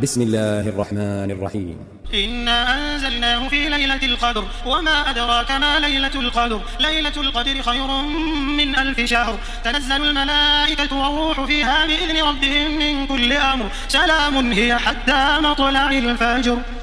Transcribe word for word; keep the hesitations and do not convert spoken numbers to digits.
بسم الله الرحمن الرحيم. إنا أنزلناه في ليلة القدر وما أدراك ما ليلة القدر ليلة القدر خير من ألف شهر تنزل الملائكة والروح فيها بإذن ربهم من كل أمر سلام هي حتى مطلع الفجر.